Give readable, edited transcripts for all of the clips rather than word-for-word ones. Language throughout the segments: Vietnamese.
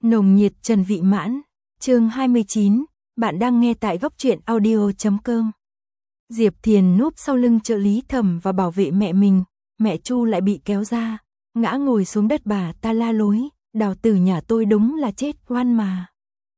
Nồng nhiệt Trần Vị Mãn, chương 29, bạn đang nghe tại góc truyện audio.com. Diệp Thiền núp sau lưng trợ lý Thẩm và bảo vệ mẹ mình, mẹ Chu lại bị kéo ra, ngã ngồi xuống đất. Bà ta la lối, Đào tử nhà tôi đúng là chết oan mà.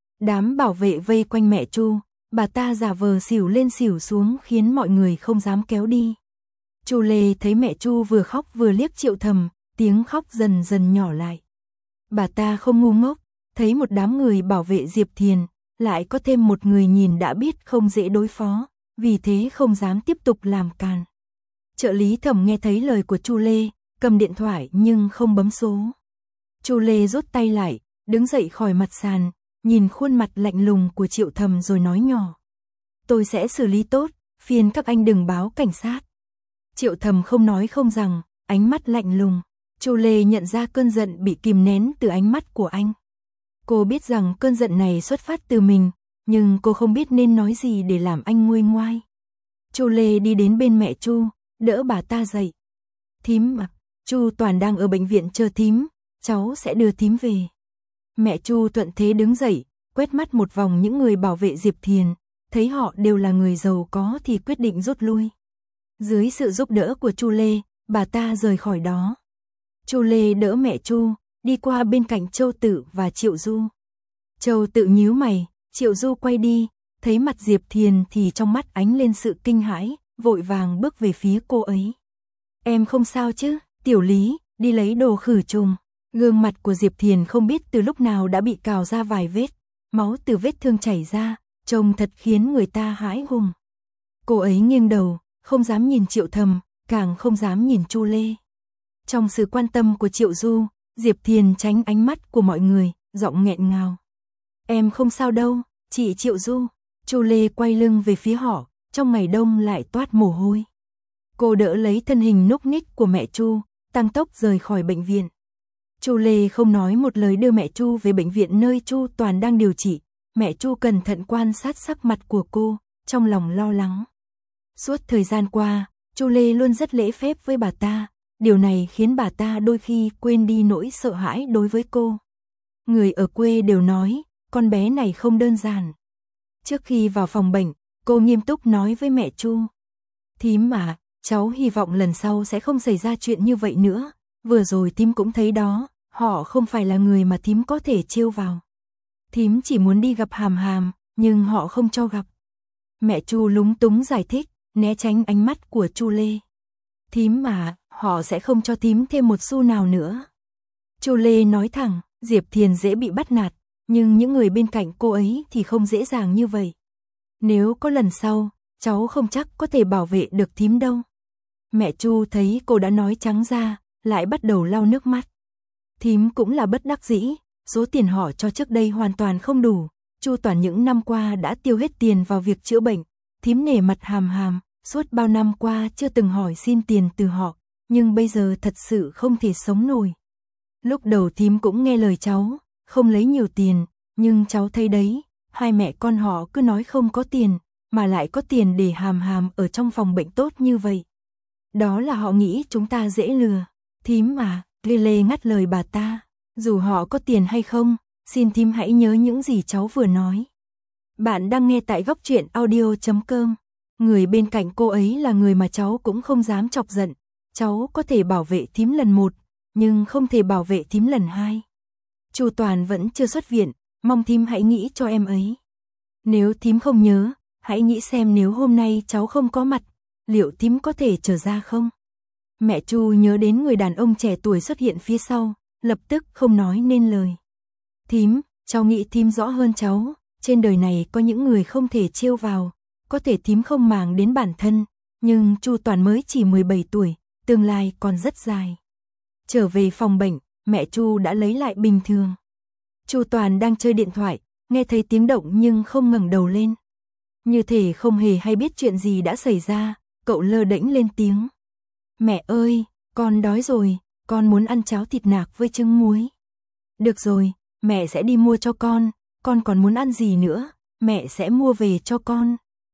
Đám bảo vệ vây quanh mẹ Chu, bà ta giả vờ xỉu lên xỉu xuống khiến mọi người không dám kéo đi. Chu Lê thấy mẹ Chu vừa khóc vừa liếc Triệu Thầm, tiếng khóc dần dần nhỏ lại. Bà ta không ngu ngốc, thấy một đám người bảo vệ Diệp Thiền, lại có thêm một người nhìn đã biết không dễ đối phó, vì thế không dám tiếp tục làm càn. Trợ lý Thẩm nghe thấy lời của Chu Lê, cầm điện thoại nhưng không bấm số. Chu Lê rút tay lại, đứng dậy khỏi mặt sàn, nhìn khuôn mặt lạnh lùng của Triệu Thầm rồi nói nhỏ: tôi sẽ xử lý tốt, phiền các anh đừng báo cảnh sát. Triệu Thầm không nói không rằng, ánh mắt lạnh lùng. Chu Lê nhận ra cơn giận bị kìm nén từ ánh mắt của anh. Cô biết rằng cơn giận này xuất phát từ mình, nhưng cô không biết nên nói gì để làm anh nguôi ngoai. Chu Lê đi đến bên mẹ Chu, đỡ bà ta dậy. Thím à, Chu Toàn đang ở bệnh viện chờ thím, cháu sẽ đưa thím về. Mẹ Chu thuận thế đứng dậy, quét mắt một vòng những người bảo vệ Diệp Thiền, thấy họ đều là người giàu có thì quyết định rút lui. Dưới sự giúp đỡ của Chu Lê, bà ta rời khỏi đó. Chu Lê đỡ mẹ Chu, đi qua bên cạnh Châu Tự và Triệu Du. Châu Tự nhíu mày, Triệu Du quay đi, thấy mặt Diệp Thiền thì trong mắt ánh lên sự kinh hãi, vội vàng bước về phía cô ấy. Em không sao chứ, Tiểu Lý, đi lấy đồ khử trùng. Gương mặt của Diệp Thiền không biết từ lúc nào đã bị cào ra vài vết, máu từ vết thương chảy ra, trông thật khiến người ta hãi hùng. Cô ấy nghiêng đầu, không dám nhìn Triệu Thầm, càng không dám nhìn Chu Lê. Trong sự quan tâm của Triệu Du, Diệp Thiền tránh ánh mắt của mọi người, giọng nghẹn ngào. Em không sao đâu, chị Triệu Du. Chu Lê quay lưng về phía họ, trong ngày đông lại toát mồ hôi. Cô đỡ lấy thân hình núc ních của mẹ Chu, tăng tốc rời khỏi bệnh viện. Chu Lê không nói một lời đưa mẹ Chu về bệnh viện nơi Chu Toàn đang điều trị. Mẹ Chu cẩn thận quan sát sắc mặt của cô, trong lòng lo lắng. Suốt thời gian qua, Chu Lê luôn rất lễ phép với bà ta. Điều này khiến bà ta đôi khi quên đi nỗi sợ hãi đối với cô. Người ở quê đều nói, con bé này không đơn giản. Trước khi vào phòng bệnh, cô nghiêm túc nói với mẹ Chu. Thím à, cháu hy vọng lần sau sẽ không xảy ra chuyện như vậy nữa. Vừa rồi thím cũng thấy đó, họ không phải là người mà thím có thể trêu vào. Thím chỉ muốn đi gặp Hàm Hàm, nhưng họ không cho gặp. Mẹ Chu lúng túng giải thích, né tránh ánh mắt của Chu Lê. Thím mà, họ sẽ không cho thím thêm một xu nào nữa. Chu Lê nói thẳng, Diệp Thiền dễ bị bắt nạt, nhưng những người bên cạnh cô ấy thì không dễ dàng như vậy. Nếu có lần sau, cháu không chắc có thể bảo vệ được thím đâu. Mẹ Chu thấy cô đã nói trắng ra, lại bắt đầu lau nước mắt. Thím cũng là bất đắc dĩ, số tiền họ cho trước đây hoàn toàn không đủ. Chu Toàn những năm qua đã tiêu hết tiền vào việc chữa bệnh. Thím nể mặt Hàm Hàm, suốt bao năm qua chưa từng hỏi xin tiền từ họ, nhưng bây giờ thật sự không thể sống nổi. Lúc đầu thím cũng nghe lời cháu, không lấy nhiều tiền, nhưng cháu thấy đấy, hai mẹ con họ cứ nói không có tiền, mà lại có tiền để Hàm Hàm ở trong phòng bệnh tốt như vậy. Đó là họ nghĩ chúng ta dễ lừa. Thím à, Lê Lê ngắt lời bà ta, dù họ có tiền hay không, xin thím hãy nhớ những gì cháu vừa nói. Bạn đang nghe tại góc truyện audio.com. Người bên cạnh cô ấy là người mà cháu cũng không dám chọc giận. Cháu có thể bảo vệ thím lần 1, nhưng không thể bảo vệ thím lần 2. Chu Toàn vẫn chưa xuất viện, mong thím hãy nghĩ cho em ấy. Nếu thím không nhớ, hãy nghĩ xem nếu hôm nay cháu không có mặt, liệu thím có thể trở ra không? Mẹ Chu nhớ đến người đàn ông trẻ tuổi xuất hiện phía sau, lập tức không nói nên lời. Thím, cháu nghĩ thím rõ hơn cháu, trên đời này có những người không thể trêu vào, có thể thím không màng đến bản thân, nhưng Chu Toàn mới chỉ 17 tuổi, tương lai còn rất dài. Trở về phòng bệnh, mẹ Chu đã lấy lại bình thường. Chu Toàn đang chơi điện thoại, nghe thấy tiếng động nhưng không ngẩng đầu lên. Như thể không hề hay biết chuyện gì đã xảy ra, cậu lơ đễnh lên tiếng. Mẹ ơi, con đói rồi, con muốn ăn cháo thịt nạc với trứng muối. Được rồi, mẹ sẽ đi mua cho con còn muốn ăn gì nữa, mẹ sẽ mua về cho con.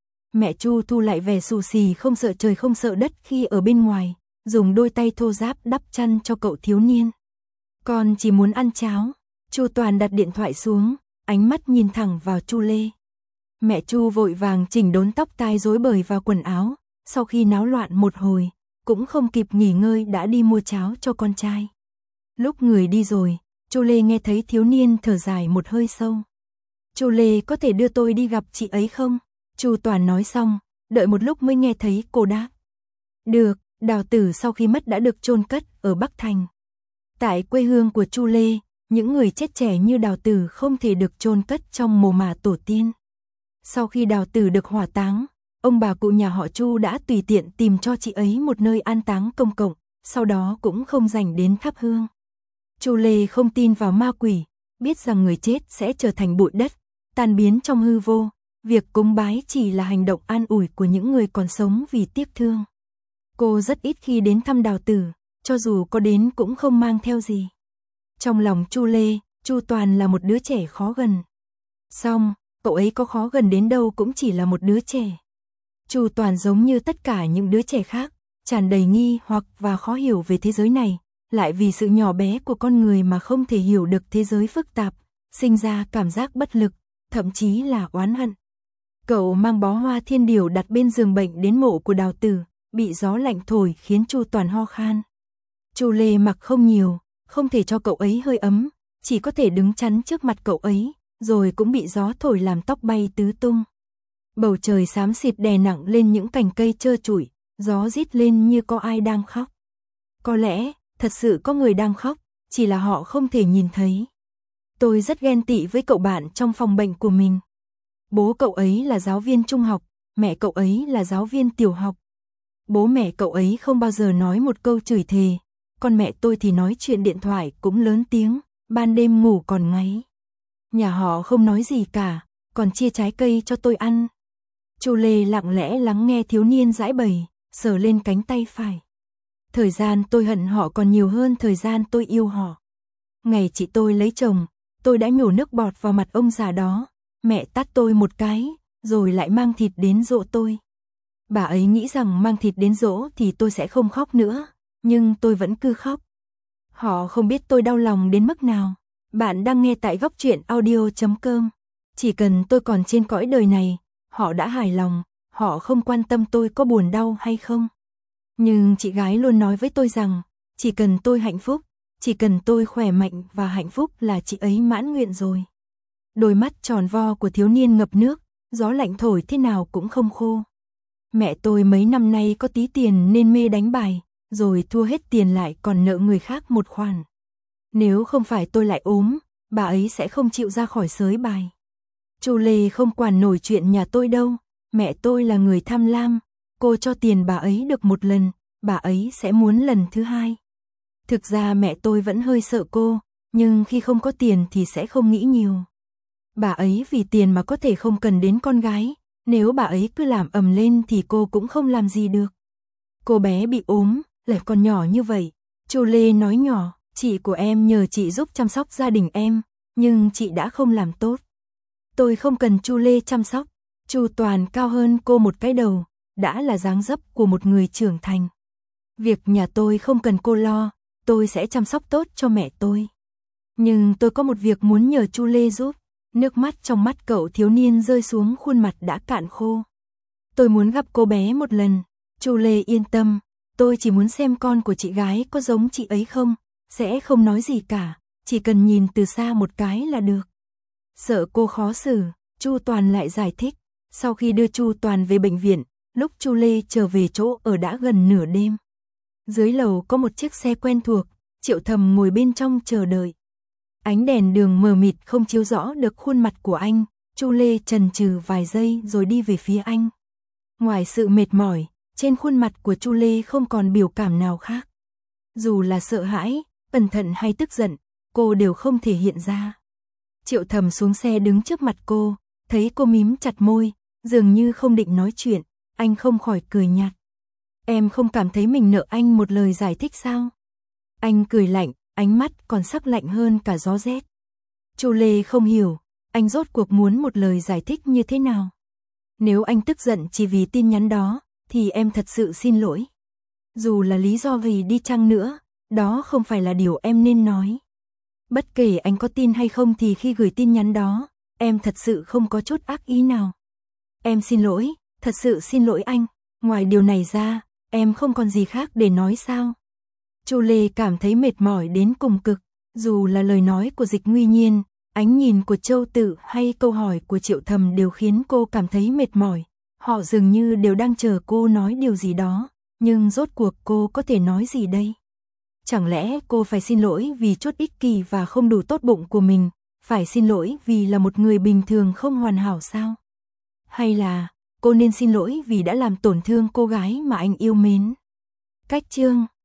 Mẹ Chu thu lại vẻ xù xì không sợ trời không sợ đất khi ở bên ngoài, dùng đôi tay thô ráp đắp chăn cho cậu thiếu niên. Con chỉ muốn ăn cháo. Chu Toàn đặt điện thoại xuống, ánh mắt nhìn thẳng vào Chu Lê. Mẹ Chu vội vàng chỉnh đốn tóc tai rối bời vào quần áo, sau khi náo loạn một hồi, cũng không kịp nghỉ ngơi đã đi mua cháo cho con trai. Lúc người đi rồi, Chu Lê nghe thấy thiếu niên thở dài một hơi sâu. Chu Lê có thể đưa tôi đi gặp chị ấy không? Chu Toàn nói xong, đợi một lúc mới nghe thấy cô đáp. Được, Đào Tử sau khi mất đã được chôn cất ở Bắc Thành. Tại quê hương của Chu Lê, những người chết trẻ như Đào Tử không thể được chôn cất trong mồ mả tổ tiên. Sau khi Đào Tử được hỏa táng, ông bà cụ nhà họ Chu đã tùy tiện tìm cho chị ấy một nơi an táng công cộng, sau đó cũng không dành đến thắp hương. Chu Lê không tin vào ma quỷ, biết rằng người chết sẽ trở thành bụi đất, tan biến trong hư vô, việc cúng bái chỉ là hành động an ủi của những người còn sống vì tiếc thương. Cô rất ít khi đến thăm Đào Tử, cho dù có đến cũng không mang theo gì. Trong lòng Chu Lê, Chu Toàn là một đứa trẻ khó gần. Xong, cậu ấy có khó gần đến đâu cũng chỉ là một đứa trẻ. Chu Toàn giống như tất cả những đứa trẻ khác, tràn đầy nghi hoặc và khó hiểu về thế giới này, lại vì sự nhỏ bé của con người mà không thể hiểu được thế giới phức tạp, sinh ra cảm giác bất lực, thậm chí là oán hận. Cậu mang bó hoa thiên điều đặt bên giường bệnh đến mộ của Đào Tử, bị gió lạnh thổi khiến Chu Toàn ho khan. Chu Lê mặc không nhiều, không thể cho cậu ấy hơi ấm, chỉ có thể đứng chắn trước mặt cậu ấy, rồi cũng bị gió thổi làm tóc bay tứ tung. Bầu trời xám xịt đè nặng lên những cành cây trơ trụi, gió rít lên như có ai đang khóc. Có lẽ, thật sự có người đang khóc, chỉ là họ không thể nhìn thấy. Tôi rất ghen tị với cậu bạn trong phòng bệnh của mình. Bố cậu ấy là giáo viên trung học, mẹ cậu ấy là giáo viên tiểu học. Bố mẹ cậu ấy không bao giờ nói một câu chửi thề, còn mẹ tôi thì nói chuyện điện thoại cũng lớn tiếng, ban đêm ngủ còn ngáy. Nhà họ không nói gì cả, còn chia trái cây cho tôi ăn. Chu Lê lặng lẽ lắng nghe thiếu niên giãi bày, sờ lên cánh tay phải. Thời gian tôi hận họ còn nhiều hơn thời gian tôi yêu họ. Ngày chị tôi lấy chồng, tôi đã nhổ nước bọt vào mặt ông già đó, mẹ tát tôi một cái, rồi lại mang thịt đến dỗ tôi. Bà ấy nghĩ rằng mang thịt đến dỗ thì tôi sẽ không khóc nữa, nhưng tôi vẫn cứ khóc. Họ không biết tôi đau lòng đến mức nào. Bạn đang nghe tại Góc Truyện Audio.com. Chỉ cần tôi còn trên cõi đời này, họ đã hài lòng, họ không quan tâm tôi có buồn đau hay không. Nhưng chị gái luôn nói với tôi rằng, chỉ cần tôi hạnh phúc, chỉ cần tôi khỏe mạnh và hạnh phúc là chị ấy mãn nguyện rồi. Đôi mắt tròn vo của thiếu niên ngập nước, gió lạnh thổi thế nào cũng không khô. Mẹ tôi mấy năm nay có tí tiền nên mê đánh bài, rồi thua hết tiền lại còn nợ người khác một khoản. Nếu không phải tôi lại ốm, bà ấy sẽ không chịu ra khỏi sới bài. Chu Lê không quản nổi chuyện nhà tôi đâu, mẹ tôi là người tham lam, cô cho tiền bà ấy được một lần, bà ấy sẽ muốn lần thứ hai. Thực ra mẹ tôi vẫn hơi sợ cô, nhưng khi không có tiền thì sẽ không nghĩ nhiều. Bà ấy vì tiền mà có thể không cần đến con gái, nếu bà ấy cứ làm ầm lên thì cô cũng không làm gì được. Cô bé bị ốm, lại còn nhỏ như vậy. Chu Lê nói nhỏ, chị của em nhờ chị giúp chăm sóc gia đình em, nhưng chị đã không làm tốt. Tôi không cần Chu Lê chăm sóc. Chu Toàn cao hơn cô một cái đầu, đã là dáng dấp của một người trưởng thành. Việc nhà tôi không cần cô lo, tôi sẽ chăm sóc tốt cho mẹ tôi. Nhưng tôi có một việc muốn nhờ Chu Lê giúp. Nước mắt trong mắt cậu thiếu niên rơi xuống khuôn mặt đã cạn khô. Tôi muốn gặp cô bé một lần. Chu Lê yên tâm, tôi chỉ muốn xem con của chị gái có giống chị ấy không, sẽ không nói gì cả, chỉ cần nhìn từ xa một cái là được. Sợ cô khó xử, Chu Toàn lại giải thích. Sau khi đưa Chu Toàn về bệnh viện, lúc Chu Lê trở về chỗ ở đã gần nửa đêm. Dưới lầu có một chiếc xe quen thuộc, Triệu Thầm ngồi bên trong chờ đợi. Ánh đèn đường mờ mịt không chiếu rõ được khuôn mặt của anh, Chu Lê chần chừ vài giây rồi đi về phía anh. Ngoài sự mệt mỏi, trên khuôn mặt của Chu Lê không còn biểu cảm nào khác. Dù là sợ hãi, cẩn thận hay tức giận, cô đều không thể hiện ra. Triệu Thầm xuống xe đứng trước mặt cô, thấy cô mím chặt môi, dường như không định nói chuyện, anh không khỏi cười nhạt. Em không cảm thấy mình nợ anh một lời giải thích sao? Anh cười lạnh, ánh mắt còn sắc lạnh hơn cả gió rét. Chu Lê không hiểu, anh rốt cuộc muốn một lời giải thích như thế nào? Nếu anh tức giận chỉ vì tin nhắn đó, thì em thật sự xin lỗi. Dù là lý do gì đi chăng nữa, đó không phải là điều em nên nói. Bất kể anh có tin hay không thì khi gửi tin nhắn đó, em thật sự không có chút ác ý nào. Em xin lỗi, thật sự xin lỗi anh, ngoài điều này ra, em không còn gì khác để nói sao. Chu Lê cảm thấy mệt mỏi đến cùng cực, dù là lời nói của Dịch Nguy Nhiên, ánh nhìn của Châu Tự hay câu hỏi của Triệu Thầm đều khiến cô cảm thấy mệt mỏi. Họ dường như đều đang chờ cô nói điều gì đó, nhưng rốt cuộc cô có thể nói gì đây? Chẳng lẽ cô phải xin lỗi vì chút ích kỷ và không đủ tốt bụng của mình, phải xin lỗi vì là một người bình thường không hoàn hảo sao? Hay là cô nên xin lỗi vì đã làm tổn thương cô gái mà anh yêu mến? Cách chương